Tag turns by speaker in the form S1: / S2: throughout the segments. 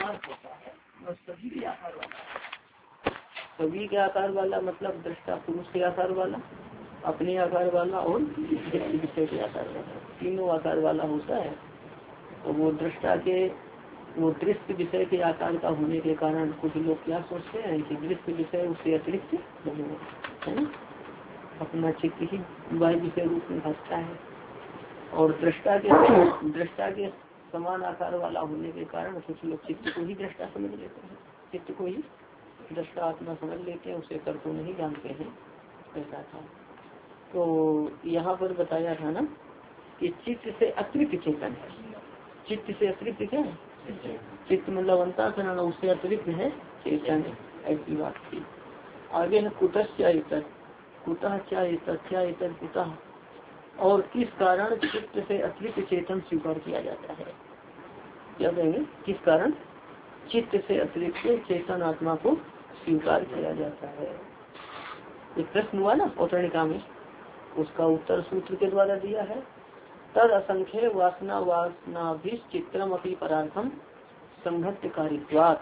S1: आकार होता है वह सभी के आकार वाला है। सभी के आकार वाला मतलब दृष्टा पुरुष के आकार वाला, अपने आकार वाला और दृष्टि विषय के आकार वाला, तीनों आकार वाला होता है। तो वो दृष्टा के वो दृश्य विषय के आकार का होने के कारण कुछ लोग क्या सोचते हैं कि दृश्य विषय उससे अतिरिक्त नहीं है ना, अपना चित्त ही वायु विषय रूप में भासता है। और दृष्टा के समान आकार वाला होने के कारण कुछ लोग चित्त को ही दृष्टा समझ लेते हैं, चित्त को ही दृष्टा आत्मा समझ लेते हैं, उसे कर को नहीं जानते हैं, ऐसा था। तो यहाँ पर बताया था ना कि चित्त से अतिरिक्त चेतन है, चित्त से अतिरिक्त क्या है, चित्त मतलब अंतःकरण, उससे अतिरिक्त है चेतन, ऐसी बात थी। आगे है कुतश्च इतर, कुतः क्या इतर कुतः, और किस कारण चित्त से अतिरिक्त चेतन स्वीकार किया जाता है। क्या कहेंगे, किस कारण चित्त से अतिरिक्त चेतन आत्मा को स्वीकार किया जाता है। एक प्रश्न हुआ ना औतरणिका में, उसका उत्तर सूत्र के द्वारा दिया है। तद असंख्य वासना भी चित्रम अपनी परार्थम संघट्ट कारित्वात्।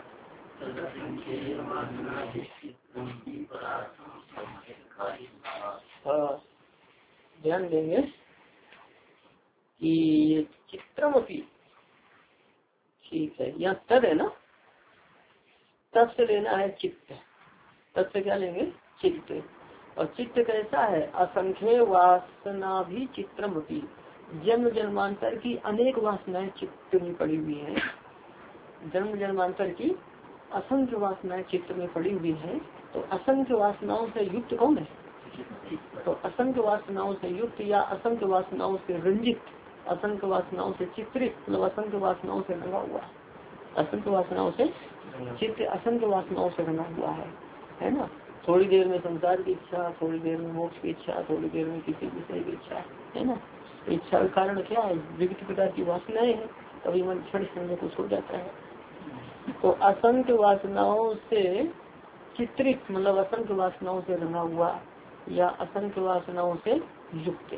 S1: ध्यान देंगे कि ये चित्रम अपनी, ठीक है, यहाँ तद है ना, तद से लेना है चित्त, तद से क्या लेंगे, चित्त। और चित्त कैसा है, असंख्य वासना भी चित्रम अपनी, जन्म जन्मांतर की अनेक वासनाएं चित्त में पड़ी हुई हैं, जन्म जन्मांतर की असंख्य वासनाएं चित्त में पड़ी हुई हैं। तो असंख्य वासनाओं से युक्त कौन है, तो असंख्य वासनाओं से युक्त या असंख्य वासनाओं से रंजित, असंख्य वासनाओं से चित्रित, मतलब असंख्य वासनाओं से रंगा हुआ, असंख्य वासनाओं से चित्त असंख्य वासनाओं से रंगा हुआ है ना। थोड़ी देर में संसार की इच्छा, थोड़ी देर में मोक्ष की इच्छा, थोड़ी देर में किसी विषय की इच्छा, है ना। इच्छा का कारण क्या है, विविध प्रकार की वासनाएं हैं, कभी मन क्षण क्षण में कुछ हो जाता है। तो असंख्य वासनाओं से चित्रित मतलब असंख्य वासनाओं से रंगा हुआ या असंख्य वासनाओं से युक्त,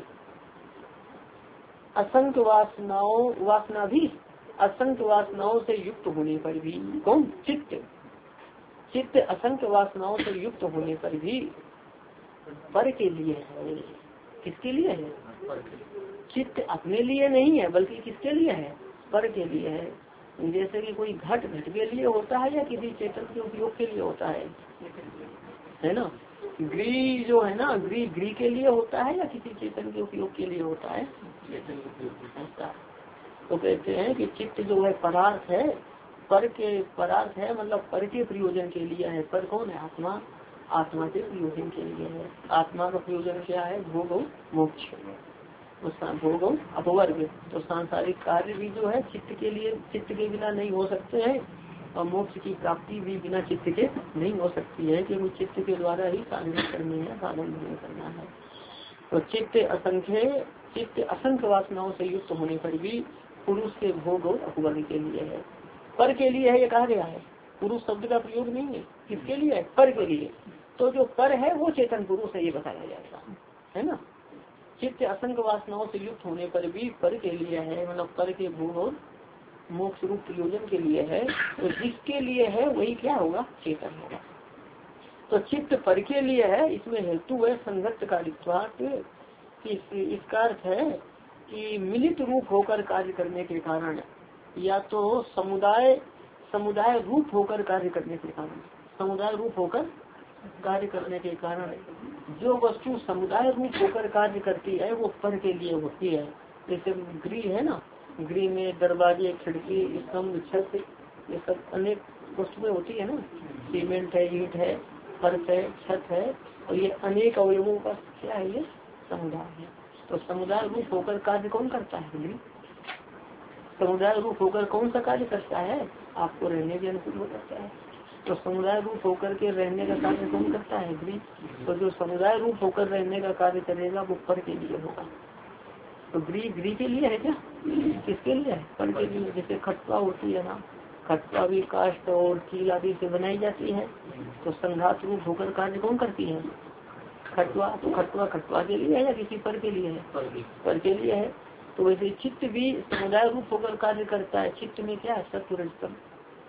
S1: असंख्य वासना भी असंख्य वासनाओं से युक्त होने पर भी, कौन, चित्त, चित्त असंख्य वासनाओं से युक्त होने पर भी पर के लिए है। किसके लिए है, चित्त अपने लिए नहीं है बल्कि किसके लिए है, पर के लिए है। जैसे कि कोई घट के लिए होता है या किसी चेतन के उपयोग के लिए होता है ना। गृह जो है ना, गृह के लिए होता है या किसी चेतन के उपयोग के लिए होता है, ऐसा। तो कहते हैं कि चित्त जो है पदार्थ है, पर के पदार्थ है मतलब पर के प्रयोजन के लिए है। पर कौन है, आत्मा, आत्मा के प्रयोजन के लिए है। आत्मा का प्रयोजन क्या है, भोग मोक्ष, भोग अपवर्ग। तो सांसारिक कार्य भी जो है चित्त के लिए, चित्त के बिना नहीं हो सकते हैं, और मोक्ष की प्राप्ति भी बिना चित्त के नहीं हो सकती है, क्योंकि चित्त के द्वारा ही साधन करनी है, साधन नहीं करना है। तो चित्त असंख्य वासनाओं से युक्त होने पर भी पुरुष के भोग और अपवर्ग के लिए है, पर के लिए है, ये कहा गया है। पुरुष शब्द का प्रयोग नहीं है, किसके लिए है, पर के लिए। तो जो पर है वो चेतन पुरुष है, ये बताया जाता है ना। चित्त असंख्य वासनाओं से युक्त होने पर भी पर के लिए है, मतलब पर के भोग और मोक्ष रूप प्रयोजन के लिए है। तो जिसके लिए है वही क्या होगा, चेतन होगा। तो चित्त पर के लिए है, इसमें हेतु है संघट्ट कारित्वात्। इसका अर्थ है कि मिलित रूप होकर कार्य करने के कारण, या तो समुदाय रूप होकर कार्य करने के कारण, समुदाय रूप होकर कार्य करने के कारण जो वस्तु समुदाय रूप होकर कार्य करती है वो पर के लिए होती है। जैसे गृह है ना, गृह में दरवाजे, खिड़की, स्तंभ, छत, ये सब अनेक वस्तुएं होती है ना, सीमेंट है, ईंट है, फर्श है, छत है, और ये अनेक अवयवों का क्या है, ये समुदाय है। तो समुदाय रूप होकर कार्य कौन करता है, गृह। समुदाय रूप होकर कौन सा कार्य करता है, आपको रहने के अनुकूल हो जाता है। तो समुदाय रूप होकर के रहने का कार्य कौन करता है, गृह। तो जो समुदाय रूप होकर रहने का कार्य करेगा वो पर के लिए होगा। तो गृह के लिए है क्या, किसके लिए है, पर के लिए। जैसे खटुआ होती है ना, खटुआ भी काष्ठ और कील आदि से बनाई जाती है, तो संघात रूप होकर कार्य कौन करती है, खटुआ। तो खटुआ के लिए है या किसी पर के लिए है, पर के लिए है। तो वैसे चित्त भी समुदाय रूप होकर कार्य करता है। चित्त में क्या है, सत्व रजतम,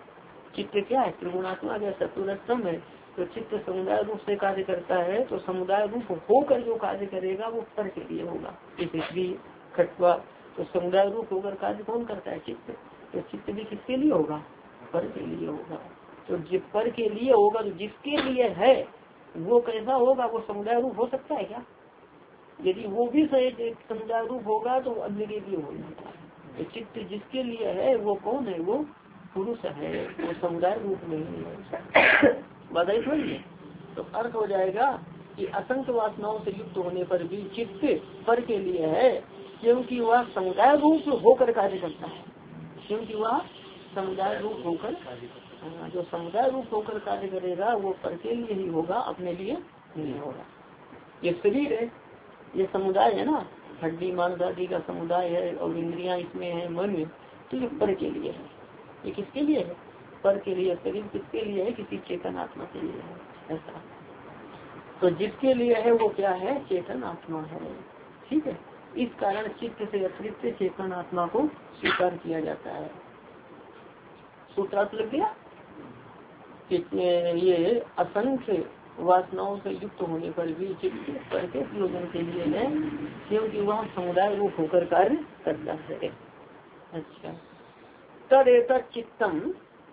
S1: चित्त क्या है? त्रिगुणात्मा या चतुरस्तम है। तो चित्त समुदाय रूप से कार्य करता है, तो समुदाय रूप होकर जो कार्य करेगा वो पर के लिए होगा। जैसे खटवा, तो समुदाय रूप होकर कार्य कौन करता है? चित्त। तो चित्त भी किसके लिए होगा? पर के लिए होगा। तो जिस पर के लिए होगा, तो जिसके लिए है वो कैसा होगा? वो समुदाय रूप हो सकता है क्या? यदि वो भी समुदाय रूप होगा तो अन्य के लिए हो जाता है। तो चित्त जिसके लिए है वो कौन है? वो पुरुष है, वो समुदाय रूप नहीं है। बताइए समझिए। तो अर्थ हो जाएगा कि असंख्य वासनाओं से युक्त होने पर भी चित्त पर के लिए है, क्योंकि वह समुदाय रूप होकर कार्य करता है। क्योंकि वह समुदाय रूप होकर, जो समुदाय रूप होकर कार्य करेगा वो पर के लिए ही होगा, अपने लिए नहीं होगा। ये शरीर है, ये समुदाय है ना, हड्डी मांस आदि का समुदाय है, और इंद्रियां इसमें है, मन, तो ये पर के लिए है। ये किसके लिए है? पर के लिए। शरीर किसके लिए है? किसी चेतन आत्मा के लिए है, ऐसा। तो जिसके लिए है वो क्या है? चेतन आत्मा है। ठीक है, इस कारण चित्त से अतिरिक्त चेतन आत्मा को स्वीकार किया जाता है। सूत्रार्थ लग गया कि ये असंख्य वासनाओं से युक्त होने पर भी चित्त पर के प्रयोजन के लिए है, क्योंकि वह समुदाय रूप होकर कार्य करता है। अच्छा, तदेत चित्तम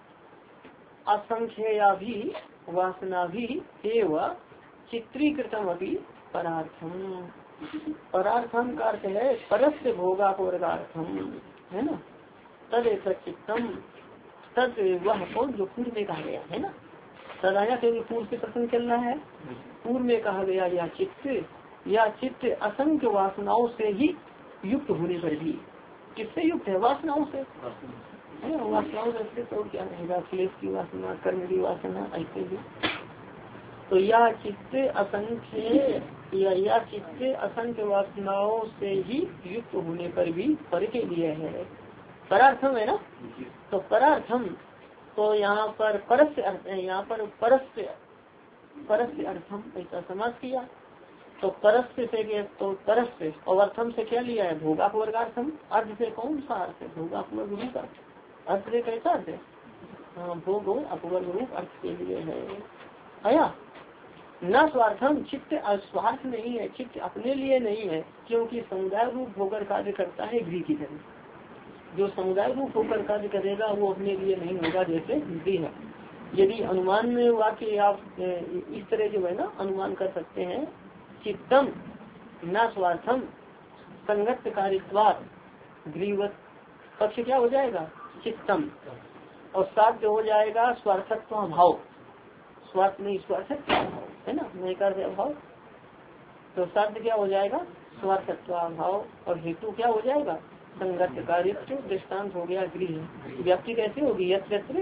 S1: असंख्या भी वासना भी एवं चित्रीकृतम अभी परार्थम। परार्थम का अर्थ है परस्य भोगापोर्गार्थम, है ना। तदेत चित्तम, तद वह कौन जो पूर्व में कहा गया है ना, तदाया से पूर्व से प्रसंग चल रहा है। पूर्व में कहा गया या चित्त असंख्य वासनाओं से ही युक्त होने पर भी, किससे युक्त है? वासनाओं से, है ना। वासनाओं से तो क्या रहेगा? क्लेश की वासना, कर्म की वासना, ऐसे भी। तो यह चित्त असंख्य या चित्त असंख्य वासनाओं से ही युक्त होने पर भी पर के लिए है। परार्थम है ना। तो परार्थम, तो यहाँ पर परस्य अर्थ है, यहाँ पर परस्य अर्थम ऐसा समाज किया। तो परस्य से, तो परस्य और अर्थम से क्या लिया है? भोगापवर्गार्थम। अर्थ से कौन सा अर्थ है? भोगापवर्ग रूप अर्थ। अर्थ से कैसा अर्थ है? हाँ, भोग और अपवर्ग रूप अर्थ के लिए है। आया न स्वार्थम, चित्त स्वार्थ नहीं है, चित्त अपने लिए नहीं है, क्योंकि समुदाय रूप होकर कार्य करता है गृह की तरह। जो समुदाय रूप होकर कार्य करेगा वो अपने लिए नहीं होगा, जैसे गृह है। यदि अनुमान में वाक्य आप इस तरह जो है ना अनुमान कर सकते हैं, चित्तम न स्वार्थम संगत कारित्वात् गृहवत, पक्ष क्या हो जाएगा? चित्तम, और साथ हो जाएगा स्वार्थत्व अभाव। स्वार्थ नहीं, स्वार्थत्व है ना, नहीं कर अभाव। तो साध्य क्या हो जाएगा? स्वार्थत्व अभाव। और हेतु क्या हो जाएगा? संगत कारित्व। दृष्टांत हो गया गृह। व्याप्ति कैसे होगी? यत्र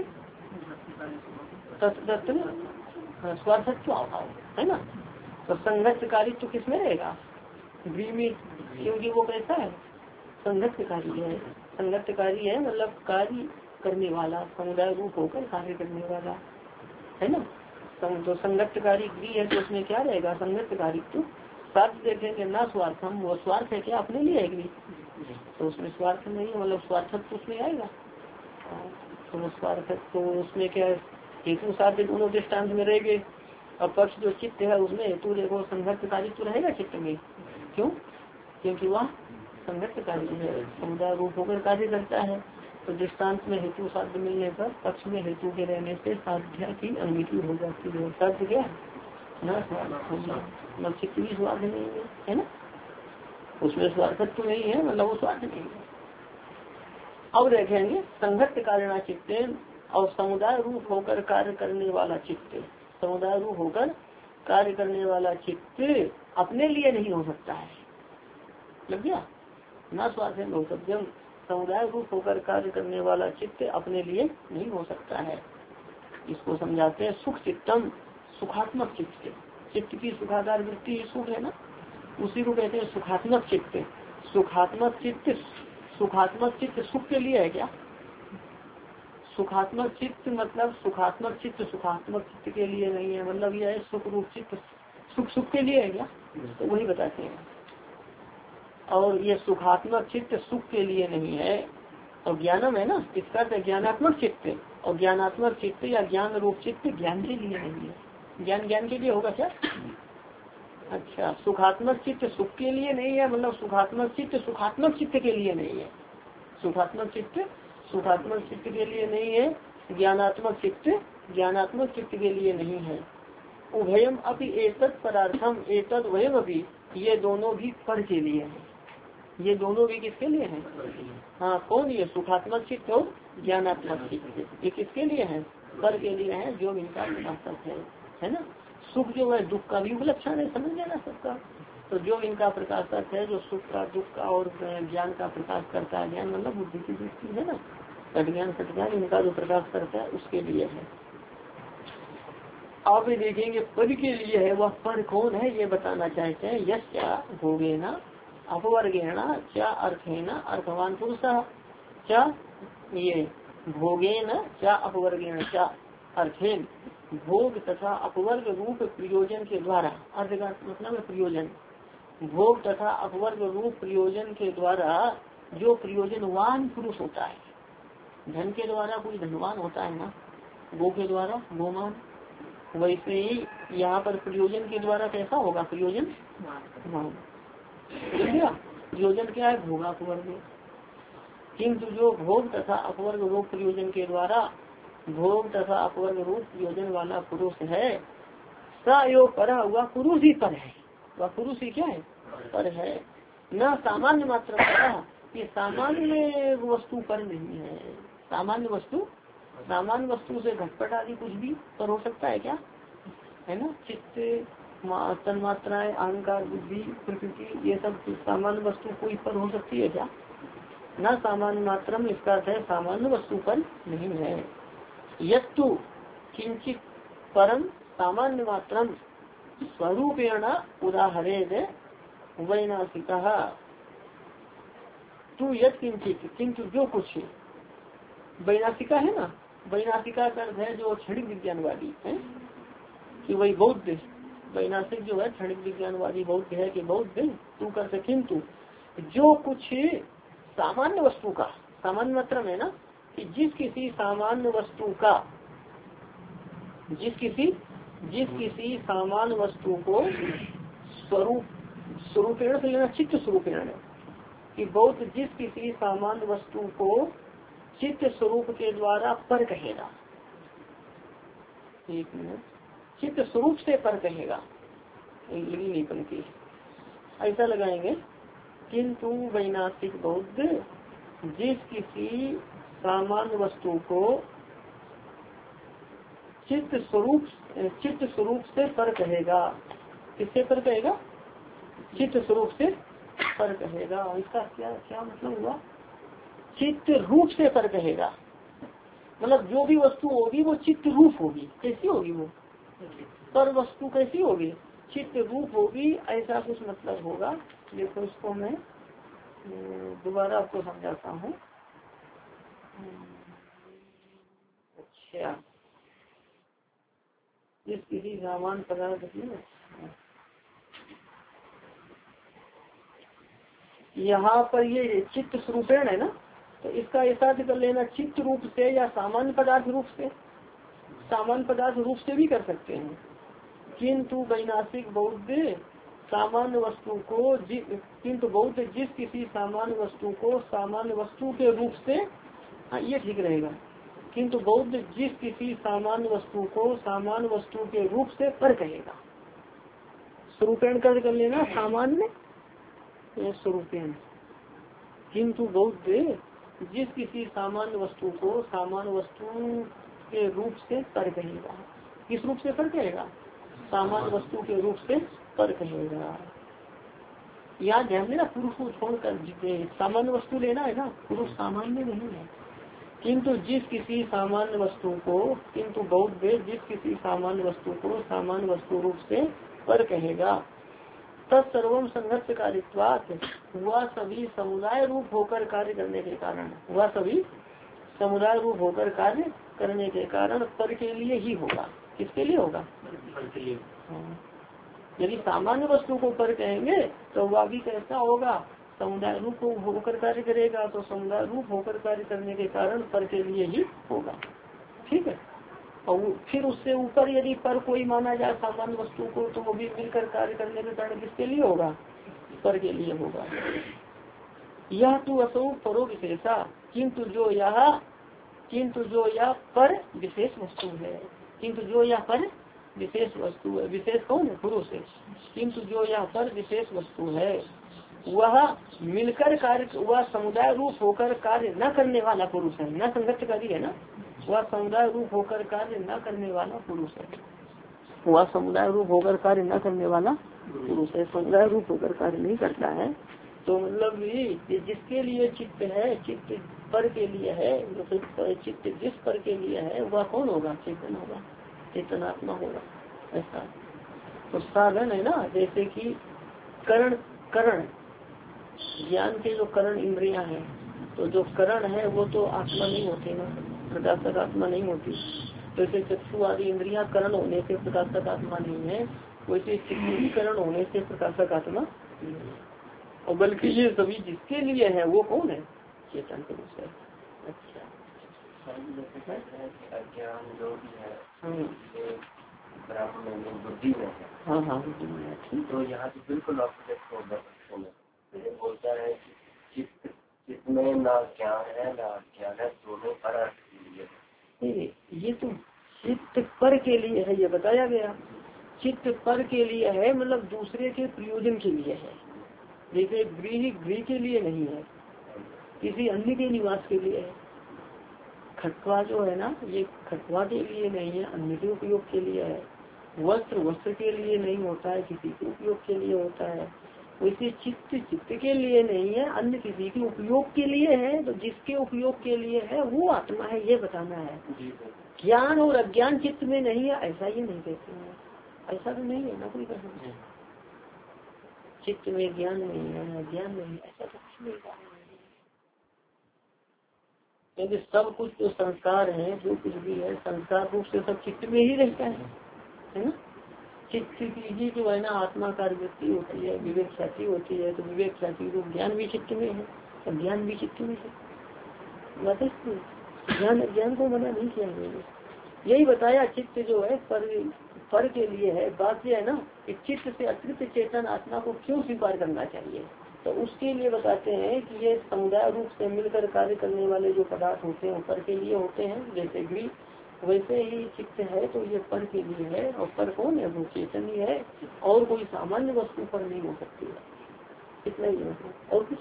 S1: तत्र स्वार्थत्व अभाव, है ना। तो संगत कारित्व किसमें रहेगा? गृह में, क्योंकि वो कैसा है? संगतकारी है। संगतकारी है मतलब कार्य करने वाला, समुदाय रूप होकर कार्य करने वाला, है ना। तो संगतकारी गृह है, तो उसमें क्या रहेगा? संगतकारी। तो स्वार्थ देखेंगे ना स्वार्थम, वो स्वार्थ है क्या? अपने लिए है गृह, तो उसमें स्वार्थ नहीं है, मतलब स्वार्थत्व उसमें आएगा। तो स्वार्थ, तो उसमें क्या हेतु साध्य दोनों दृष्टांत में रहेंगे। और पक्ष जो चित्त है उसमें हेतु देखो संगतकारी तो रहेगा चित्त में। क्यों? क्योंकि वह संगतकारी है, समुदाय रूप होकर कार्य करता है। तो दृष्टांत में हेतु साध्य मिलने पर पक्ष में हेतु के रहने से साध्या की अंगीठी हो जाती है। साध्य क्या न स्वार्थ, चित्त भी स्वार्थ नहीं है ना, उसमें स्वार्थत्व नहीं है, मतलब वो स्वार्थ नहीं है। अब देखेंगे संगत कारणा चित्त, और समुदाय रूप होकर कार्य करने वाला चित्त। समुदाय रूप होकर कार्य करने वाला चित्त अपने लिए नहीं हो सकता है। लग गया न स्वार्थ है बहुसत्यम, समुदाय रूप होकर कार्य करने वाला चित्त अपने लिए नहीं हो सकता है। इसको समझाते हैं सुख चित्तम, सुखात्मक चित्त। चित्त की सुखाकार वृत्ति सुख है ना, उसी को कहते हैं सुखात्मक चित्त। सुखात्मक चित्त, सुखात्मक चित्त सुख के लिए है क्या? सुखात्मक चित्त मतलब सुखात्मक चित्त सुखात्मक चित्त के लिए नहीं है, मतलब यह है सुख रूप चित्त सुख सुख के लिए है क्या? तो वही बताते हैं। और ये सुखात्मक चित्त सुख के लिए नहीं है, और ज्ञानम है ना, इसका अर्थ ज्ञानात्मक चित्त, और ज्ञानात्मक चित्त या ज्ञान रूप चित्त ज्ञान के लिए नहीं है। ज्ञान के लिए होगा क्या? अच्छा, सुखात्मक चित्त सुख के लिए नहीं है, मतलब सुखात्मक चित्त सुखात्मक चित्त के लिए नहीं है। सुखात्मक चित्त सुखात्मक चित्त के लिए नहीं है, ज्ञानात्मक चित्त के लिए नहीं है। उभयम अपि एतत् पदार्थम एतत् वयम अपि, ये दोनों भी पर के लिए है। ये दोनों भी किसके लिए हैं? हाँ, कौन? ये सुखात्मक चित्त और ज्ञानात्मक चित्त, ये किसके लिए है? पर के लिए है, जो इनका प्रकाशक है ना। सुख जो है दुख का भी उपलक्षण है, समझ लेना सबका। तो जो इनका प्रकाशक है, जो सुख का दुख का और ज्ञान का प्रकाश करता है, ज्ञान मतलब बुद्धि की दृष्टि है ना, सज्ञान सज्ञान इनका जो प्रकाश करता है उसके लिए है। आप ये देखेंगे पद के लिए है, वह पद कौन है ये बताना चाहते हैं। यश क्या भोगेना अपवर्गेण क्या अर्थेन अर्थवान पुरुष क्या, ये भोगेन क्या अपवर्गेण क्या अर्थेन, भोग तथा अपवर्ग रूप प्रयोजन के द्वारा, अर्थ का मतलब प्रयोजन, भोग तथा अपवर्ग रूप प्रयोजन के द्वारा जो प्रयोजनवान पुरुष होता है। धन के द्वारा कोई धनवान होता है ना, गो के द्वारा गोमान, वैसे ही यहाँ पर प्रयोजन के द्वारा कैसा होगा? प्रयोजन प्रयोजन क्या है? भोगापवर्ग। किंतु जो भोग तथा अपवर्ग रूप प्रयोजन के द्वारा भोग तथा अपवर्ग रूप प्रयोजन वाला पुरुष है, स यो पर, वह पुरुष ही पर है। वह पुरुष ही क्या है? पर है। न सामान्य मात्र पर, ये सामान्य वस्तु पर नहीं है। सामान्य वस्तु से घटपट आदि कुछ भी पर हो सकता है क्या? है ना, चित्त तन्मात्राएं अहंकार बुद्धि प्रकृति ये सब सामान्य वस्तु कोई पर हो सकती है क्या? न सामान्य मात्रम, इसका अर्थ है सामान्य वस्तु पर नहीं है। यत्तु किंचित परम सामान्य मात्रम स्वरूपेण उदाहरेण वैनाशिका, तू यत् किंचित, किंतु जो कुछ, वैनाशिका है ना, वैनाशिका का अर्थ है जो क्षणिक विज्ञानवादी है कि वही बौद्ध, वैनाशिक जो है क्षणिक विज्ञानवादी बौद्ध है कि बौद्ध तू कर सके। किंतु जो कुछ सामान्य वस्तु का, सामान्य मतलब है ना कि जिस किसी सामान्य वस्तु का, जिस किसी सामान्य वस्तु को स्वरूपेण से लेना, चित्त स्वरूपेण, कि बौद्ध जिस किसी सामान्य वस्तु को चित्त स्वरूप के द्वारा पर कहेगा। एक मिनट, चित्त स्वरूप से पर कहेगा, लगी नहीं पंक्ति, ऐसा लगाएंगे। किंतु वैनाशिक बौद्ध जिस किसी सामान्य वस्तु को चित्त स्वरूप से पर कहेगा, किससे पर कहेगा? चित्त स्वरूप से पर कहेगा। इसका क्या मतलब हुआ? चित्त रूप से पर कहेगा, मतलब जो भी वस्तु होगी वो चित्त रूप होगी। कैसी होगी वो? पर वस्तु कैसी होगी? चित्त रूप होगी, ऐसा कुछ मतलब होगा। देखो इसको मैं दोबारा आपको समझाता हूँ। अच्छा, जिस किसी सामान्य पदार्थ में, यहाँ पर ये चित्त स्वरूपेण है ना, तो इसका ऐसा कर लेना, चित्त रूप से या सामान्य पदार्थ रूप से, सामान्य पदार्थ रूप से भी कर सकते हैं। किंतु वैनाशिक बौद्ध सामान्य वस्तु को किंतु बौद्ध जिस किसी सामान्य वस्तु को सामान्य वस्तु के रूप से, हाँ ये ठीक रहेगा, किंतु बौद्ध जिस किसी सामान्य वस्तु को सामान्य वस्तु के रूप से पर कहेगा। स्वरूपेण कर लेना, सामान्य स्वरूपेण। किंतु बौद्ध जिस किसी सामान्य वस्तु को सामान्य वस्तु के रूप से पर कहेगा। किस रूप से पर कहेगा? सामान्य वस्तु के रूप से पर कहेगा। याद ध्यान देना, पुरुष को छोड़कर सामान्य वस्तु लेना है ना, पुरुष सामान्य नहीं है। किंतु जिस किसी सामान्य वस्तु को, किंतु बौद्ध जिस किसी सामान्य वस्तु को सामान्य वस्तु रूप से पर कहेगा, तत्सर्वम संघर्ष कारित्वात्, वह सभी समुदाय रूप होकर कार्य करने के कारण, वह सभी समुदाय रूप होकर कार्य करने के कारण पर के लिए ही होगा। किसके लिए होगा? पर। यदि सामान्य वस्तु को पर कहेंगे तो वह भी कैसा होगा? समुदाय रूप होकर कार्य करेगा तो समुदाय रूप होकर कार्य करने के कारण पर के लिए ही होगा। ठीक है। और फिर उससे ऊपर यदि पर कोई माना जाए सामान्य वस्तु को तो वो भी मिलकर कार्य करने के कारण किसके लिए होगा? पर के लिए होगा। यह तो असो परो विशेषा किंतु जो यह पर विशेष वस्तु है। किंतु जो यह पर विशेष वस्तु है, विशेष कौन है? पुरुष है। किंतु जो यह पर विशेष वस्तु है वह मिलकर कार्य, वह समुदाय रूप होकर कार्य न करने वाला पुरुष है। न संगठकारी है ना, वह समुदाय रूप होकर कार्य न करने वाला पुरुष है। वह समुदाय रूप होकर कार्य न करने वाला पुरुष है, समुदाय रूप होकर कार्य नहीं करता है। तो मतलब ये जिसके लिए चित्त है, चित्त पर के लिए है, चित्त जिस पर के लिए है वह कौन होगा? चेतन होगा, चेतनात्मा होगा। ऐसा तो साधन है ना, जैसे कि करण ज्ञान के जो करण इंद्रियां हैं, तो जो करण है वो तो आत्मा नहीं होते ना, प्रकाशक आत्मा नहीं होती। जैसे चक्षु आदि इंद्रियां करण होने से प्रकाशक आत्मा नहीं है, वैसे चित्तीकरण होने से प्रकाशक आत्मा नहीं है। और बल्कि ये सभी जिसके लिए है वो कौन है? चेतन पुरुष है। अच्छा,
S2: अज्ञान जो भी है बराबर में बुद्धि में है।
S1: हाँ हाँ, बुद्धि में है। ठीक।
S2: तो यहाँ से बिल्कुल ऑपोजिट होगा। बोलता है चित्त में ना ज्ञान है ना अज्ञान है, दोनों पर
S1: ये तो चित्त पर के लिए है, ये बताया गया। चित्त पर के लिए है मतलब दूसरे के प्रयोजन के लिए है। जैसे गृह के लिए नहीं है, किसी अन्य के निवास के लिए है। खटवा जो है ना, ये खटवा के लिए नहीं है, अन्य के उपयोग के लिए है। वस्त्र के लिए नहीं होता है, किसी के उपयोग के लिए होता है। वैसे चित्त के लिए नहीं है, अन्य किसी के उपयोग के लिए है। तो जिसके उपयोग के लिए है वो आत्मा है, ये बताना है। ज्ञान और अज्ञान चित्त में नहीं है ऐसा ये नहीं कहते हैं। ऐसा तो नहीं है ना कोई कहना, चित्त में ज्ञान नहीं है, ज्ञान नहीं, ऐसा तो कुछ नहीं कहा। क्योंकि सब कुछ जो संस्कार है, जो कुछ भी है संस्कार रूप से सब चित्त में ही रहता है ना। चित्त की ही जो है ना आत्मा कार्यवृत्ति होती है, विवेक ख्याति होती है। तो विवेक ख्याति रूप ज्ञान भी चित्त में है और ज्ञान भी चित्त में है। ज्ञान को मना नहीं किया मैंने, यही बताया। चित्त जो है पर के लिए है। बात यह है ना कि चित्त से अतिरिक्त चेतन आत्मा को क्यों स्वीकार करना चाहिए, तो उसके लिए बताते हैं कि ये समुदाय रूप से मिलकर कार्य करने वाले जो पदार्थ होते हैं पर के लिए होते हैं। जैसे गृह, वैसे ही चित्त है तो ये पर के लिए है। और पर कौन है? वो चेतन ही है, और कोई सामान्य वस्तु पर नहीं हो सकती है। इतना ही है और कुछ।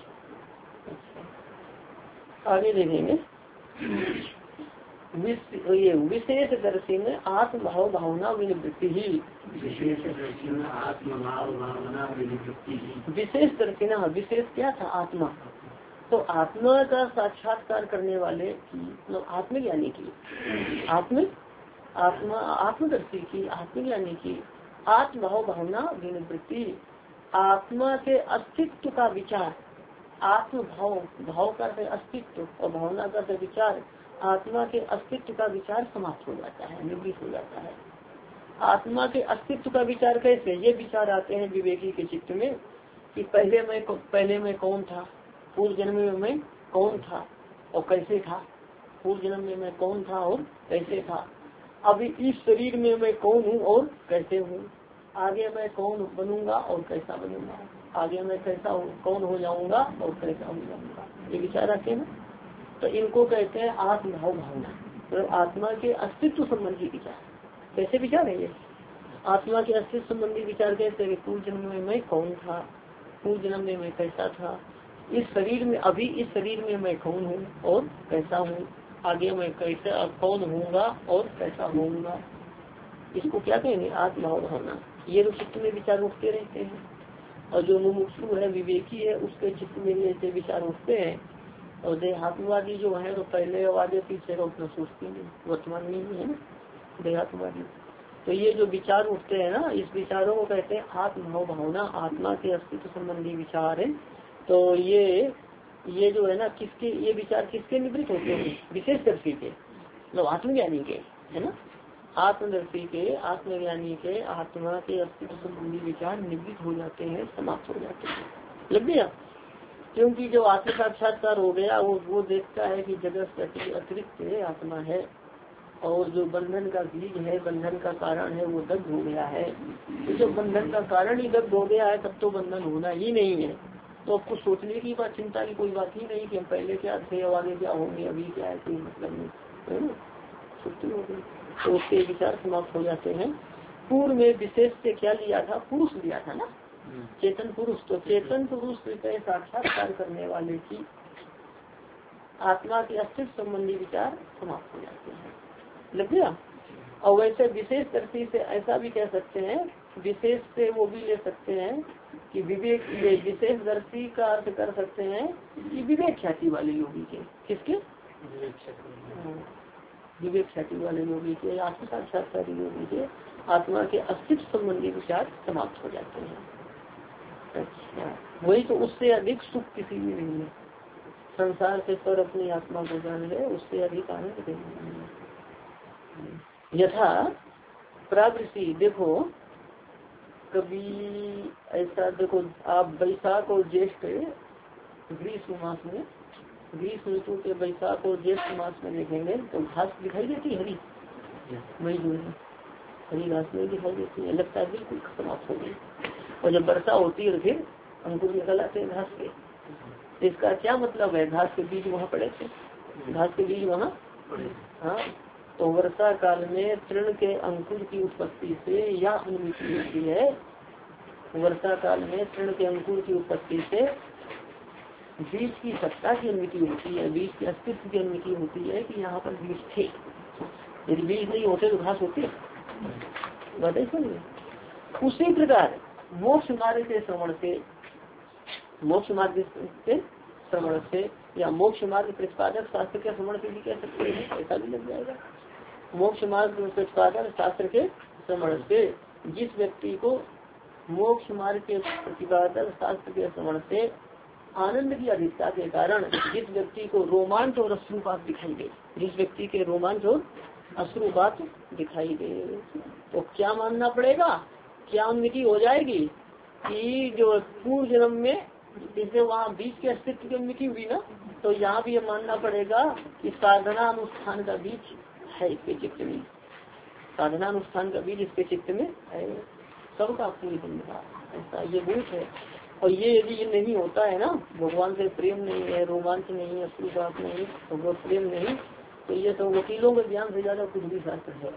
S1: अच्छा, आगे देखेंगे। ये विशेष दर्शी में आत्मभाव भावना विनिवृत्ति ही। विशेष दर्शिना, विशेष क्या था? आत्मा। तो आत्मा का साक्षात्कार करने वाले की मतलब आत्मज्ञानी की, आत्मदर्शी की, आत्मज्ञानी की आत्मभाव भावना विनिवृत्ति, आत्मा के अस्तित्व का विचार। आत्मभाव, भाव का अस्तित्व और भावना का विचार, आत्मा के अस्तित्व का विचार समाप्त हो जाता है, निवृत्त हो जाता है। आत्मा के अस्तित्व का विचार कैसे? ये विचार आते हैं विवेकी के चित्त में कि पहले मैं कौन था, पूर्व जन्म में मैं कौन था और कैसे था, पूर्व जन्म में मैं कौन था और कैसे था, अभी इस शरीर में मैं कौन हूँ और कैसे हूँ, आगे मैं कौन बनूंगा और कैसा बनूंगा, आगे मैं कैसा कौन हो जाऊंगा और कैसा हो जाऊंगा। ये विचार आते हैं ना, तो इनको कहते हैं आत्मभाव भावना। तो आत्मा के अस्तित्व संबंधी विचार। कैसे विचार है ये? आत्मा के अस्तित्व संबंधी विचार कैसे? पूर्व जन्म में मैं कौन था, पूर्व जन्म में मैं कैसा था, इस शरीर में अभी इस शरीर में मैं कौन हूँ और कैसा हूँ, आगे मैं कैसा कौन होऊंगा और कैसा होऊंगा। इसको क्या कहेंगे? आत्मभाव भावना। ये तो चित्त में विचार उठते रहते हैं। और जो मुमुक्षु है, विवेकी है, उसके चित्त में ऐसे विचार उठते हैं। और देहात्मवादी जो है तो पहले और आगे पीछे का उतना सोचती नहीं, वर्तमान में ही है ना देहात्मवादी। तो ये जो विचार उठते हैं ना, इस विचारों को कहते हैं आत्मभाव भावना, आत्मा के अस्तित्व संबंधी विचार है। तो ये जो है ना किसके, ये विचार किसके निवृत्त होते हैं? विशेष दर्शी के, मतलब आत्मज्ञानी के, है ना। आत्मदर्शी के, आत्मज्ञानी के आत्मा के अस्तित्व संबंधी विचार निवृत्त हो जाते हैं, समाप्त हो जाते हैं। लग गया। क्योंकि जो आत्म साक्षात्कार हो गया वो देखता है कि जगत से अतिरिक्त आत्मा है, और जो बंधन का बीज है, बंधन का कारण है, वो दग्ध हो गया है। तो जब बंधन का कारण ही दग्ध हो गया है तब तो बंधन होना ही नहीं है। तो आपको सोचने की बात, चिंता की कोई बात ही नहीं कि हम पहले क्या थे और आगे क्या होंगे, अभी क्या है, कोई मतलब नहीं, है ना, छुट्टी हो गई। तो उसके विचार समाप्त हो जाते हैं। पूर्व में विशेष से क्या लिया था, पुरुष लिया था ना, चेतन पुरुष। तो चेतन पुरुष के साक्षात्कार करने वाले की आत्मा के अस्तित्व संबंधी विचार समाप्त हो जाते हैं। लग गया। और वैसे विशेष दृष्टि से ऐसा भी कह सकते हैं, विशेष से वो भी ले सकते हैं कि विवेक, विशेष दृष्टि का अर्थ कर सकते हैं कि विवेक ख्याति वाले योगी के। किसके? विवेक ख्याति वाले योगी के, आत्म साक्षात्कार योगी के आत्मा के अस्तित्व संबंधी विचार समाप्त हो जाते हैं। अच्छा, वही तो, उससे अधिक सुख किसी में नहीं है। संसार से पर अपनी आत्मा को जान ले, उससे अधिक आनंद नहीं है। यथा प्रावृषि, देखो कभी ऐसा, देखो आप वैशाख और ज्येष्ठ ग्रीष्म मास में, ग्रीष्म ऋतु के वैशाख और ज्येष्ठ मास में देखेंगे तो घास दिखाई देती है, हरी मई जून में हरी घास नहीं दिखाई देती है, लगता है बिल्कुल समाप्त हो गई। और जब वर्षा होती है तो फिर अंकुर निकल आते हैं घास के। तो इसका क्या मतलब है, घास के बीज वहाँ पड़े थे, घास के बीज वहाँ, हाँ। तो वर्षा काल में तृण के अंकुर की उत्पत्ति से या अनुमति होती है, वर्षा काल में तृण के अंकुर की उत्पत्ति से बीज की सत्ता की अनुमति होती है, बीज के अस्तित्व की अनुमति होती है कि यहाँ पर बीज थे। यदि बीज नहीं होते तो घास होती, बताइए सुनिए। उसी प्रकार मोक्ष मार्ग के श्रवण से, मोक्ष मार्ग के श्रवण से या मोक्ष मार्ग प्रतिपादक शास्त्र के श्रवण से भी कह सकते हैं, ऐसा भी लग जाएगा। मोक्ष मार्ग प्रतिपादक शास्त्र के श्रवण से जिस व्यक्ति को मोक्ष मार्ग के प्रतिपादक शास्त्र के श्रवण से आनंद की अधिकता के कारण जिस व्यक्ति को रोमांच और अश्रुपात दिखाई दे, जिस व्यक्ति के रोमांच और अश्रुपात दिखाई दे, तो क्या मानना पड़ेगा, क्या अनुमति हो जाएगी कि जो पूर्व जन्म में जैसे वहाँ बीज के अस्तित्व की अनुमति हुई ना, तो यहाँ भी ये मानना पड़ेगा कि साधना अनुष्ठान का बीज है इसके चित्त में, साधना अनुष्ठान का बीज इसके चित्त में है, सबका पूरी बंधा ऐसा ये भूत है। और ये यदि ये नहीं होता है ना, भगवान से प्रेम नहीं है, रोमांच नहीं है, अश्रुपात नहीं, भगवत प्रेम नहीं, तो ये तो वकीलों के ज्ञान से ज्यादा कुछ भी शास्त्र है।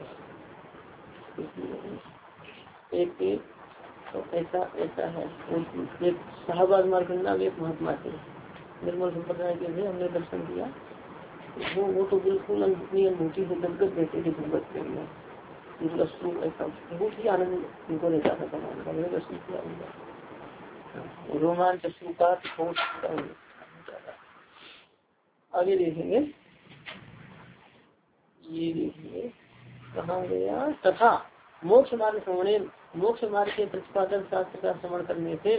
S1: एक तो ऐसा है, एक शाहबाज मारकंडा में एक महात्मा थे, निर्मल संप्रदाय के थे, हमने दर्शन किया, वो तो बिल्कुल अपनी अनुभूति से गदगद रहते थे भगवत प्रेम में, ऐसा बहुत ही आनंद उनको रहता था भगवान का, मैंने दर्शन किया उनका, रोमांच अश्रुपात बहुत आगे देखेंगे। ये देखिए कहाँ गया, तथा मोक्ष मार्ग श्रवणे, मोक्ष मार्ग के प्रतिपादक शास्त्र का श्रवण करने से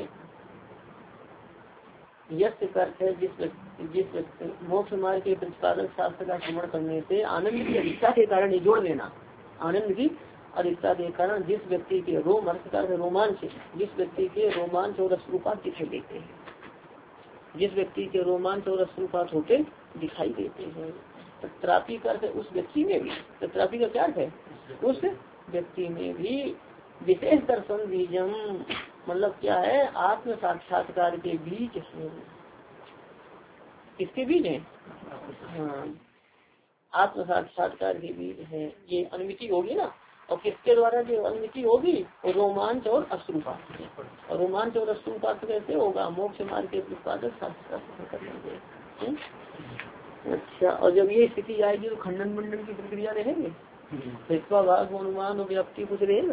S1: यश अर्थ है जिस मोक्ष मार्ग के प्रतिपादक शास्त्र का श्रवण करने से आनंद की अधिकता के कारण ये जोड़ लेना, आनंद की अधिकता के कारण जिस व्यक्ति के रोमांच, जिस व्यक्ति के रोमांच और अश्रुपात दिखाई देते हैं, जिस व्यक्ति के रोमांच और अश्रुपात होते दिखाई देते हैं, तत्रापि कर उस व्यक्ति में भी, तत्रापि का क्या है, उस व्यक्ति में भी विशेष दर्शन बीजम, मतलब क्या है, आत्म साक्षात्कार के बीज है। किसके बीज है? हाँ, आत्म साक्षात्कार के बीज है। ये अनुमति होगी ना, और किसके द्वारा जो अनुमति होगी, रोमांच और अश्रुपात। और रोमांच और अश्रुपात कैसे होगा, मोक्ष मार्ग के प्रतिपादक शास्त्र का कर लेंगे। अच्छा, और जब ये स्थिति आएगी तो खंडन मंडन की प्रक्रिया रहेगी, भाग अनुमान और व्याप्ति कुछ रहेगा,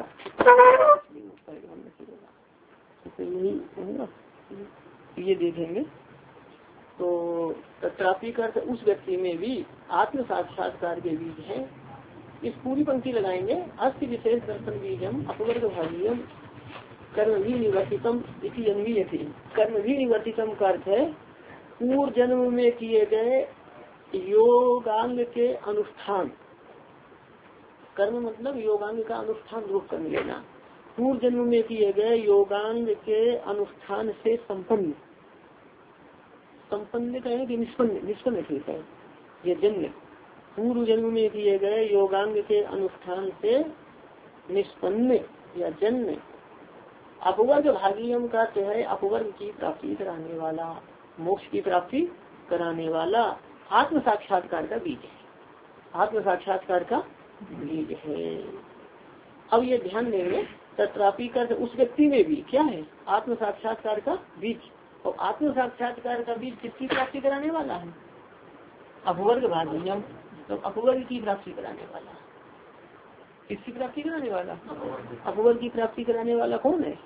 S1: तो यही होगा, ये देखेंगे। तो तत्रापि कर उस व्यक्ति में भी आत्म साक्षात्कार के बीज है। इस पूरी पंक्ति लगाएंगे, अस्थि विशेष दर्शन बीजम अपवर्ग भागीयम कर्म भी निवर्तितम इति अन्वीयति। कर्म भी निवर्तितम का अर्थ है पूर्व जन्म में किए गए योगांग के अनुष्ठान, कर्म मतलब योगांग का अनुष्ठान रूप कर लेना, पूर्व जन्म में किए गए योगांग के अनुष्ठान से संपन्न संपन्न कहें कि निष्पन्न, निष्पन्न ठीक है। ये जन्म पूर्व जन्म में किए गए योगांग के अनुष्ठान से निष्पन्न या जन्म अपवर्ग भागियम का है, अपवर्ग की प्राप्ति कराने वाला, मोक्ष की प्राप्ति कराने वाला आत्म साक्षात्कार का बीज है। आत्म साक्षात्कार का बीज है। अब ये ध्यान देंगे तत्रापि कर उस व्यक्ति में भी क्या है, आत्म साक्षात्कार का बीज। और आत्म साक्षात्कार का बीज किसकी प्राप्ति कराने वाला है, अपवर्ग भागियम, तो अपवर्ग की प्राप्ति कराने वाला। किसकी प्राप्ति कराने वाला, अपवर्ग की प्राप्ति कराने वाला कौन है,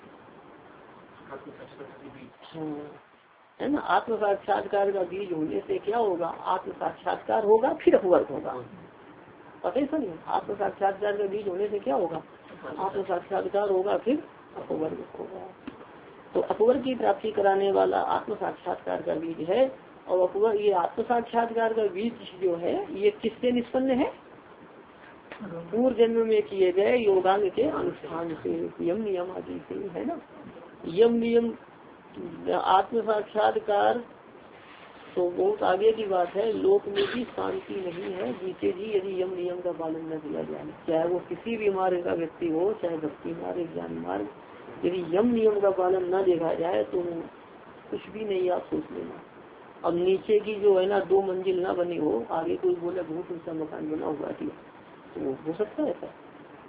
S1: है ना। आत्म साक्षात्कार का बीज होने से क्या होगा, आत्म साक्षात्कार होगा फिर अपवर्ग होगा। पता ही सुनिए, आत्म साक्षात्कार का बीज होने से क्या होगा, आत्म साक्षात्कार होगा फिर अपवर्ग होगा। तो अपवर्ग की प्राप्ति कराने वाला आत्म साक्षात्कार का बीज है। और अपवर्ग, ये आत्म साक्षात्कार का बीज जो है ये किससे निष्पन्न है, पूर्व जन्म में किए गए योगांग के अनुष्ठान से, यम नियम आदि से, है ना। यम नियम आत्म साक्षात्कार तो बहुत आगे की बात है। लोक में भी शांति नहीं है जीते जी यदि यम नियम का पालन न किया जाए, चाहे वो किसी भी मार्ग का व्यक्ति हो, चाहे भक्ति मार्ग ज्ञान मार्ग, यदि यम नियम का पालन न देखा जाए तो कुछ भी नहीं, आप सोच लेना। अब नीचे की जो है ना 2 मंजिल ना बनी हो, आगे कोई बोले बहुत ऊंचा मकान बना हुआ थी, तो हो सकता है ऐसा,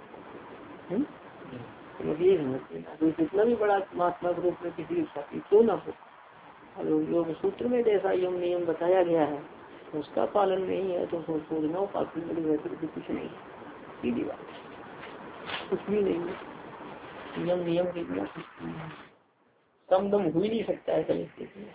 S1: तो जितना भी बड़ा मात्मक रूप में किसी इच्छा की क्यों ना हो, योग सूत्र में जैसा यम नियम बताया गया है उसका पालन नहीं है तो सोचना वैसे कुछ नहीं है, सीधी बात, कुछ भी नहीं है। यम नियम के बिना कम दम हो ही नहीं सकता है कल स्थिति में।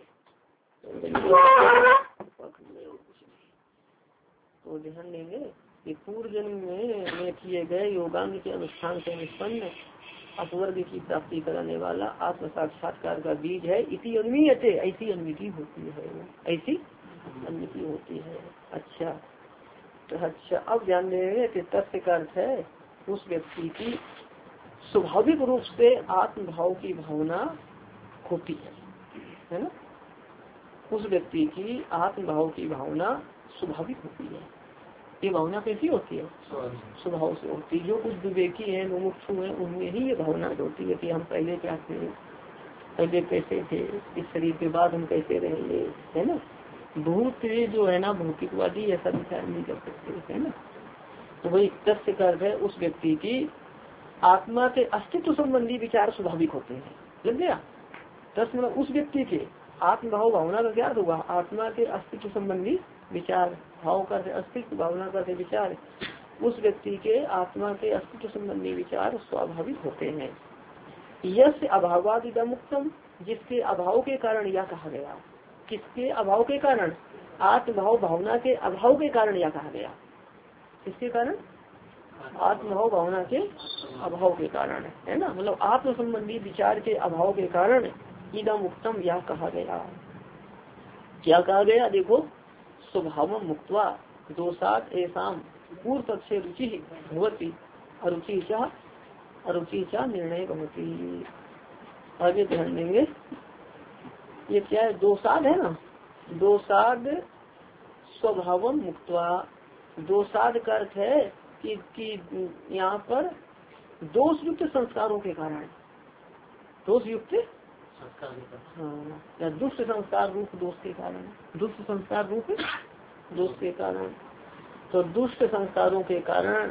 S1: तो ध्यान देंगे कि पूर्व जन्म में किए गए योगांग के अनुष्ठान से निष्पन्न अपवर्ग की प्राप्ति कराने वाला आत्म साक्षात्कार का बीज है। इसी अन्वियते, ऐसी अन्विति होती है, ऐसी अन्विति होती है। अच्छा तो अच्छा, अब ध्यान देंगे कि तथ्य का अर्थ है उस व्यक्ति की स्वाभाविक रूप से आत्मभाव की भावना होती है ना। उस व्यक्ति की आत्मभाव की भावना स्वाभाविक होती है। ये भावना कैसी होती है, स्वभाव से होती है। जो कुछ विवेकी है, मुमुक्षु है, उनमें ही ये भावना होती है कि हम पहले क्या थे, पहले कैसे थे, इस शरीर के बाद हम कैसे रहेंगे, है ना। भूत जो है ना भौतिकवादी ऐसा विचार नहीं कर सकते, है ना। तो वही तथ्य का अर्थ है उस व्यक्ति की आत्मा के अस्तित्व संबंधी विचार स्वाभाविक होते हैं। लग गया तथ्य, मतलब उस व्यक्ति के आत्मभाव भावना का क्या होगा, आत्मा के अस्तित्व संबंधी विचार, भाव का अस्तित्व, भावना का विचार, उस व्यक्ति के आत्मा के अस्तित्व संबंधी विचार स्वाभाविक होते हैं। यश अभावाद इदम उत्तम, जिसके अभाव के कारण यह कहा गया। किसके अभाव के कारण, आत्मभाव भावना के अभाव के कारण यह कहा गया। किसके कारण, आत्मभाव भावना के अभाव के कारण, है ना। मतलब आत्म संबंधी विचार के अभाव के कारण इदम उत्तम यह कहा गया। क्या कहा गया, देखो, स्वभाव मुक्त्वा दोषात एसाम पूर्व पक्ष रुचि भवती अरुचि चा निर्णय भवती। आगे ध्यान देंगे, ये क्या है, दोषाद है ना, दोषाद स्वभाव मुक्त्वा। दोषाद का अर्थ है कि यहाँ पर दोष युक्त संस्कारों के कारण, दोष युक्त हाँ, या दुष्ट संस्कार रूप दोष के कारण, दुष्ट संस्कार रूप दोष के कारण। तो दुष्ट संस्कारों के कारण,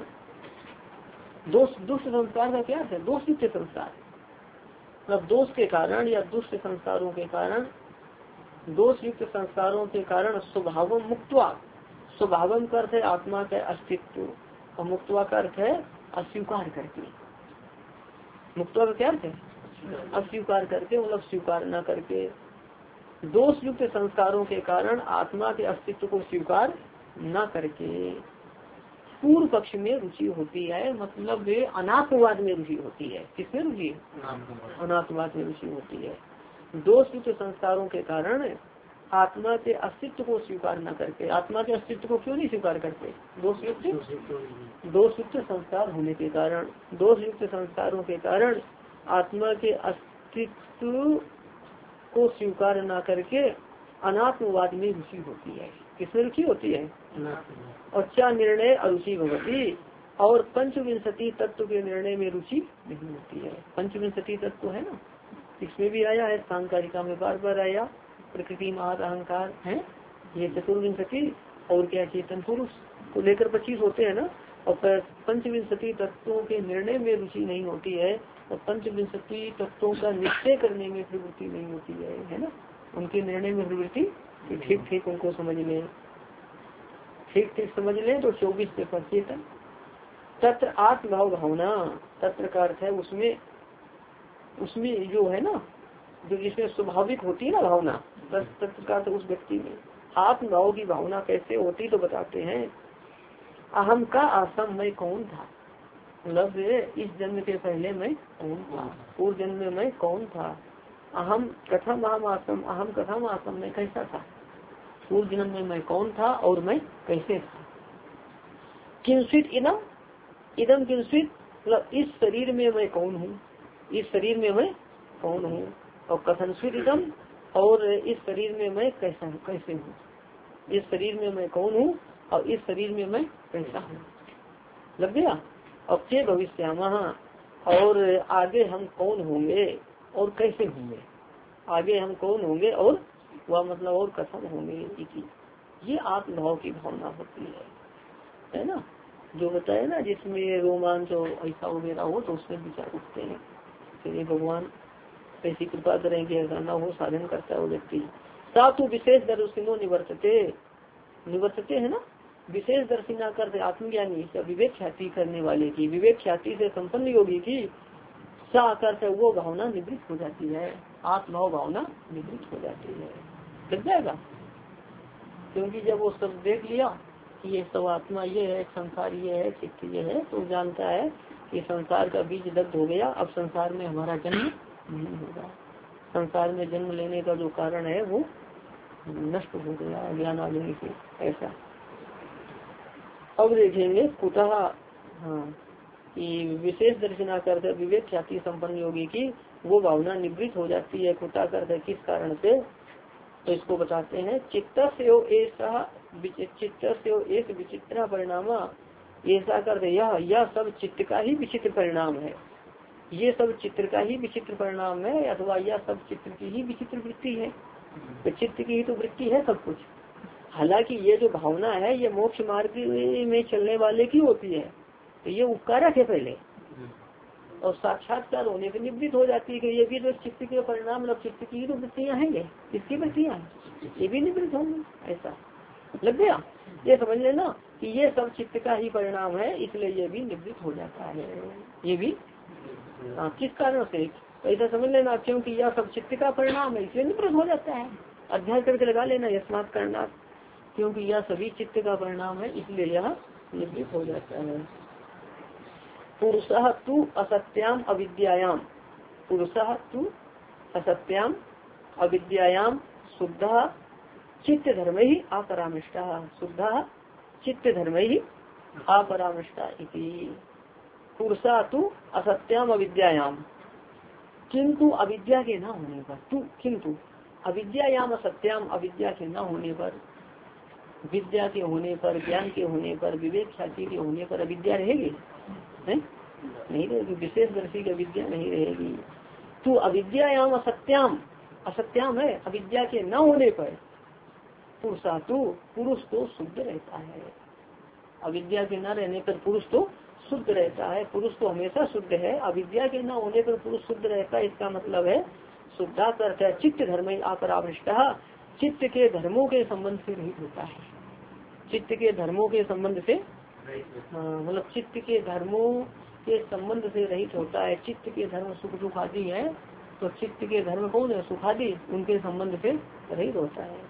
S1: दुष्ट संस्कार का क्या है, दोष युक्त संस्कार, मतलब दोष के कारण या दुष्ट संस्कारों के कारण, दोष युक्त संस्कारों के कारण स्वभाव मुक्त्वा। स्वभावम का अर्थ है आत्मा का अस्तित्व, और मुक्त्वा का अर्थ है अस्वीकार करके। मुक्त्वा का क्या अर्थ है, अस्वीकार करके, मतलब स्वीकार न करके। दोष युक्त संस्कारों के कारण आत्मा के अस्तित्व को स्वीकार न करके पूर्व पक्ष में रुचि होती है, मतलब वे अनात्मवाद में रुचि होती है। किसमें रुचि, अनात्मवाद में रुचि होती है। दोष युक्त संस्कारों के कारण आत्मा के अस्तित्व को स्वीकार न करके, आत्मा के अस्तित्व को क्यों नहीं स्वीकार करते, दोष युक्त संस्कार होने के कारण, दोष युक्त संस्कारों के कारण आत्मा के अस्तित्व को स्वीकार न करके अनात्मवाद में रुचि होती है। किसमें रुचि होती है? और क्या निर्णय अरुचि भगवती, और पंचविंशति तत्व के निर्णय में रुचि नहीं होती है। पंचविंशति तत्व है ना, इसमें भी आया है, सांकारिका में बार बार आया, प्रकृति महत अहंकार है, ये चतुर्विंशति, और क्या चेतन पुरुष को लेकर 25 होते हैं ना। और पंचविंशति तत्वों के निर्णय में रुचि नहीं होती है, और पंचविंशति तत्वों का निश्चय करने में प्रवृत्ति नहीं होती है ना। उनके निर्णय में प्रवृत्ति ठीक ठीक उनको समझ लें, ठीक ठीक समझ लें तो 24 पे चेतन। तत्र आत्मभाव भावना, तत्र का अर्थ है उसमें, उसमें जो है ना, जो जिसमें स्वाभाविक होती है ना भावना, तत्र का अर्थ उस व्यक्ति में आत्मभाव की भावना कैसे होती तो बताते हैं। अहम का आसम मैं कौन था, मतलब इस जन्म के पहले मैं कौन था, पूर्व जन्म में मैं कौन था। अहम कथम अहम आसम, अहम कथम आसम मैं कैसा था, पूर्व जन्म में मैं कौन था और मैं कैसे था। किंचित इदम, इदम किंचित मतलब इस शरीर में मैं कौन हूँ, इस शरीर में मैं कौन हूँ। और कथनस्वित इदम, और इस शरीर में मैं कैसा हूँ, कैसे हूँ, इस शरीर में मैं कौन हूँ और इस शरीर में मैं कैसा हूँ। लग गया। अब के भविष्यामा, और आगे हम कौन होंगे और कैसे होंगे, आगे हम कौन होंगे और वह मतलब और कथम होंगे। ये आत्मभाव की भावना होती है ना। जो बताए ना जिसमें रोमांच और ऐसा वगैरह हो तो उसमें विचार उठते हैं, चलिए भगवान ऐसी कृपा करें कि ऐसा न हो, साधन करता है वो व्यक्ति। सातु विशेष दर्शिनो निवर्तते, निवर्तते है ना, विशेष दर्शिना करते आत्मज्ञानी से विवेक ख्याति करने वाले की, विवेक ख्याति से संपन्न योगी की सा करते वो भावना निवृत्त हो जाती है, आत्मभाव भावना निवृत्त हो जाती है। लग जाएगा, क्योंकि जब वो सब देख लिया कि ये सब आत्मा ये है, संसार ये है, चित्त ये है, तो जानता है कि संसार का बीज दग्ध हो गया, अब संसार में हमारा जन्म नहीं होगा, संसार में जन्म लेने का जो कारण है वो नष्ट हो गया ज्ञान आ जाने से, ऐसा। अब देखेंगे कुतः, हाँ, कि विशेष दर्शना करते विवेक ख्याति संपन्न योगी की वो भावना निवृत्त हो जाती है। कुतः करते किस कारण से, तो इसको बताते हैं। चित्त से एक विचित्र परिणाम, ऐसा करते यह सब चित्त का ही विचित्र परिणाम है, ये सब चित्र का ही विचित्र परिणाम है, अथवा यह सब चित्र की ही विचित्र वृत्ति है। तो चित्त की ही तो वृत्ति है सब कुछ। हालांकि ये जो भावना है ये मोक्ष मार्ग में चलने वाले की होती है, तो ये उपकारक है पहले, और साक्षात्कार होने पर निवृत्त हो जाती है कि ये भी तो चित्त के परिणाम, मतलब चित्त की ही तो वृत्तियाँ हैं, ये किसकी वृत्तियाँ हैं, ये भी निवृत्त होंगी, ऐसा लग गया। ये समझ लेना कि ये सब चित्त का ही परिणाम है, इसलिए ये भी निवृत्त हो जाता है, ये भी किस कारण से, तो ऐसा समझ लेना क्योंकि यह सब चित्त का परिणाम है इसलिए निवृत्त हो जाता है। अध्याय करके लगा लेना यस्मात् करना, क्योंकि यह सभी चित्त का परिणाम है इसलिए यह निवृत्त हो जाता है। पुरुषः तु असत्याम अविद्यायाम, पुरुषः तु असत्याम अविद्यायाम शुद्ध चित्त धर्म ही अपरामृष्ट, शुद्ध चित्त धर्म ही अपरामृष्ट इति। पुरुषः तु असत्याम अविद्यायाम, किंतु अविद्या के न होने पर, तू किंतु अविद्यायाम असत्याम, अविद्या के न होने पर, विद्या के होने पर, ज्ञान के होने पर, विवेक ख्याति के होने पर अविद्या रहेगी नहीं रहेगी, विशेष दर्शी की अविद्या नहीं रहेगी। तू अविद्यायाम असत्याम, असत्याम है अविद्या के न होने पर, पुरुषा तू पुरुष तो शुद्ध रहता है, अविद्या के न रहने पर पुरुष तो शुद्ध रहता है, पुरुष तो हमेशा शुद्ध है, अविद्या के न होने पर पुरुष शुद्ध रहता है। इसका मतलब है शुद्धा करता है चित्त धर्म अपरामृष्ट, चित्त के धर्मों के संबंध से रहित होता है, चित्त के धर्मों के संबंध से, मतलब चित्त के धर्मों के संबंध से रहित होता है। चित्त के धर्म सुख दुख आदि है, तो चित्त के धर्म कौन है, सुख आदि, उनके संबंध से रहित होता है।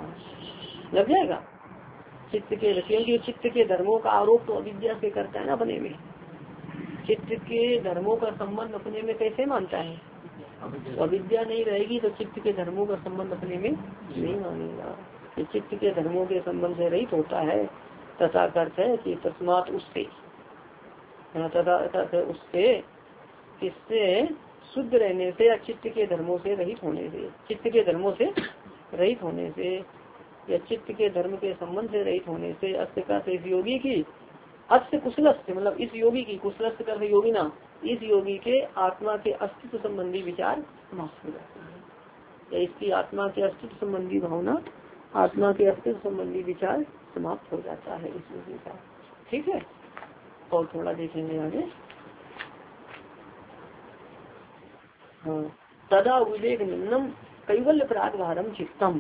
S1: लग जाएगा चित्त के, क्योंकि चित्त के धर्मों का आरोप तो अविद्या से करता है ना अपने में, चित्त के धर्मों का संबंध अपने में कैसे मानता है, तो अविद्या नहीं रहेगी तो चित्त के धर्मों का संबंध अपने में नहीं मानेगा, ये चित्त के धर्मों के संबंध से रहित होता है। तथा अर्थ है कि तस्मात उससे, तथा उससे किससे, शुद्ध रहने से या चित्त के धर्मों से रहित होने से, चित्त के धर्मों से रहित होने से या चित्त के धर्म के संबंध से रहित होने से अस्त का से इस योगी की अस्त कुशलस्थ मतलब इस योगी की कुशलस्थ कर योगी ना इस योगी के आत्मा के अस्तित्व संबंधी विचार समाप्त हो जाते हैं या इसकी आत्मा के अस्तित्व संबंधी भावना आत्मा के अस्तित्व संबंधी विचार समाप्त हो जाता है इस योगी का। ठीक है, और थोड़ा देखेंगे आगे। हाँ, तदा विवेक निम्नम कैवल्य प्रागभारम चित्तम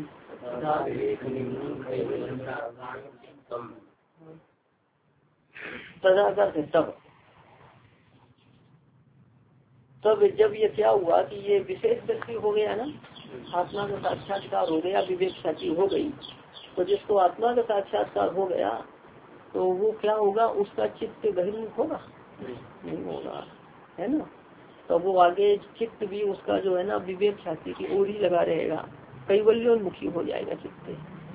S1: तदा करते तब जब ये क्या हुआ कि ये विशेष दृष्टि हो गया ना, आत्मा का साक्षात्कार हो गया, विवेक शक्ति हो गई, तो जिसको आत्मा का साक्षात्कार हो गया तो वो क्या होगा, उसका चित्त बहिर्मुख होगा नहीं होगा, है ना। तो वो आगे चित्त भी उसका जो है ना विवेक शक्ति की ओर ही लगा रहेगा, कैवल्योन्मुखी हो जाएगा चित्त।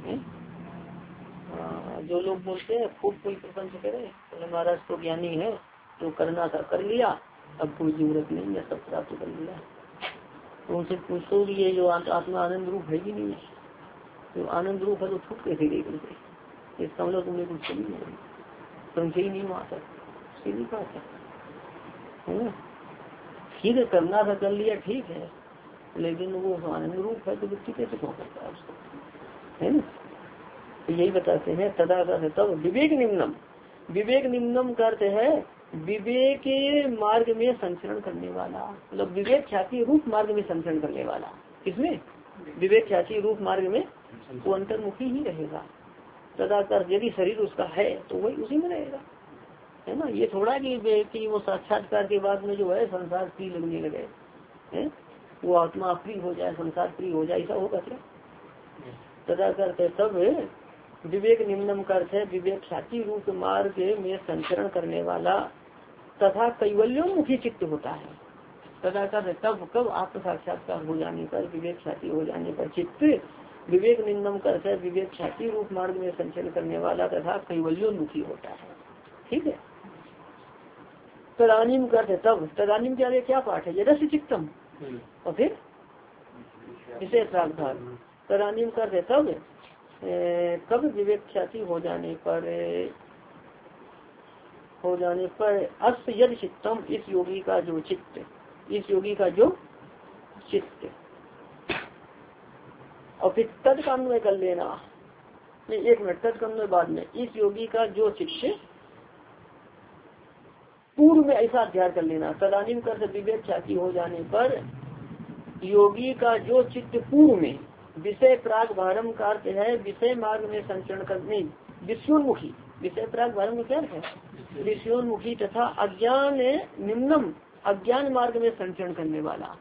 S1: जो लोग बोलते हैं खूब कोई प्रपंच करे तो महाराज तो ज्ञानी है, जो करना था कर लिया, अब कोई जरूरत नहीं है, सब प्राप्त कर लिया। तो उनसे पूछो कि ये जो आत्मा आनंद रूप है कि नहीं, जो आनंद रूप है तो छूट कैसे गई तुमसे, इसका मतलब तुमने कुछ कभी नहीं समझे ही नहीं वहाँ तक, सीधी बात है ना। ठीक है, करना था कर लिया, ठीक है, लेकिन वो आनंद रूप है तो व्यक्ति कैसे हो सकता है उसको, है ना। तो यही बताते हैं तदा का तब विवेक निम्नम, विवेक निम्नम करते हैं विवेक मार्ग में संचरण करने वाला, मतलब विवेक ख्याति रूप मार्ग में संचरण करने वाला। किसमें? विवेक ख्याति रूप मार्ग में वो अंतर्मुखी ही रहेगा। तदा कर यदि शरीर उसका है तो वही उसी में रहेगा, है ना। ये थोड़ा कि वो साक्षात्कार के बाद में जो है संसार प्रिय लगने लगे, है वो आत्मा प्रिय हो जाए, संसार प्रिय हो जाए, ऐसा होगा क्या। तदा करते तब विवेक निम्नम करते विवेक ख्याति रूप मार्ग में संचरण करने वाला तथा कैवल्योन्मुखी चित्त होता है। तथा कर तब कब आत्म साक्षात्कार हो जाने पर, विवेक ख्याति हो जाने पर चित्त विवेक निम्नम करते विवेक ख्याति रूप मार्ग में संचरण करने वाला तथा कैवल्योन्मुखी होता है। ठीक है, तदानीम करते तब, तदानीम के आगे क्या पाठ है, यदस्य चित्तम और फिर विशेष प्रागभार। तदानीम करते तब कब विवेक ख्याति हो जाने पर अस्त यद चित्तम इस योगी का जो चित्त, इस योगी का जो चित्त, और फिर तद का अन्वय कर लेना, नहीं एक मिनट, तद का अन्वय बाद में, इस योगी का जो चित्त पूर्व में ऐसा अध्ययन कर लेना। तदानीम कर विवेक ख्याति हो जाने पर योगी का जो चित्त पूर्व में विषय प्राग भारम का अर्थ है विषय मार्ग में संचरण करने, विषयोन्मुखी, विषय प्राग भारम में क्या है विषयोन्मुखी तथा अज्ञान निम्नम अज्ञान मार्ग में संचरण करने वाला।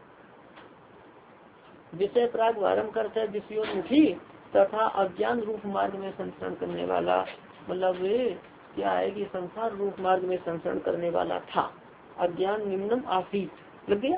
S1: विषय प्राग भारम का अर्थ है विषयोन्मुखी तथा अज्ञान रूप मार्ग में संचरण करने वाला, मतलब क्या है कि संसार रूप मार्ग में संचरण करने वाला था, अज्ञान निम्नम आसीत लग गया।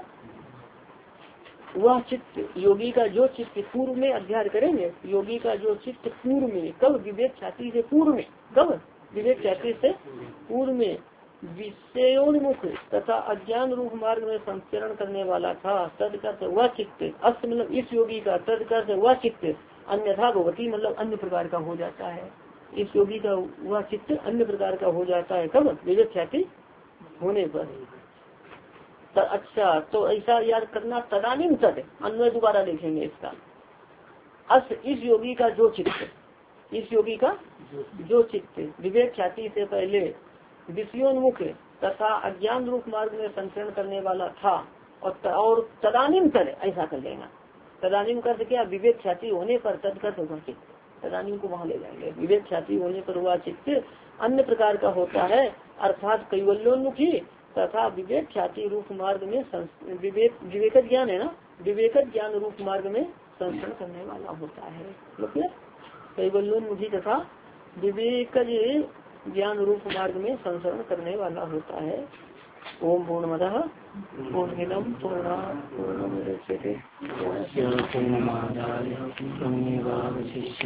S1: वह चित्त योगी का जो चित्त पूर्व में अध्ययन करेंगे, योगी का जो चित्त पूर्व में, कब विवेक ख्याति से पूर्व में, कब विवेक ख्याति से पूर्व में विषयोन्मुख तथा अज्ञान रूप मार्ग में संचरण करने वाला था, तद कर वह चित्त अस्त मतलब इस योगी का, तद कर वह चित्त अन्यथा भगवती मतलब अन्य प्रकार का हो जाता है। इस योगी का वह चित्त अन्य प्रकार का हो जाता है कब विवेक ख्याति होने पर। अच्छा, तो ऐसा याद करना, तदानीम तद अन्वय दोबारा देखेंगे इसका। अस इस योगी का जो चित्त, इस योगी का जो चित्त विवेक ख्याति से पहले विषयोन्मुख तथा अज्ञान रूप मार्ग में संचरण करने वाला था, और तदानीम तद ऐसा कर लेना। तदानीम कर क्या, विवेक ख्याति होने पर तद कर होगा चित्त, तदानीम को वहाँ ले जाएंगे। विवेक ख्याति होने पर वह चित्त अन्य प्रकार का होता है, अर्थात कैवल्योन्मुखी तथा विवेक ख्याति रूप मार्ग में विवेक ज्ञान है ना, विवेक ज्ञान रूप मार्ग में संचरण करने वाला होता है। मतलब कैवल्योन्मुखी तथा विवेक ज्ञान रूप मार्ग में संचरण करने वाला होता है। ओम पूर्णमदः पूर्णमिदं पूर्णात् पूर्णमुदच्यते।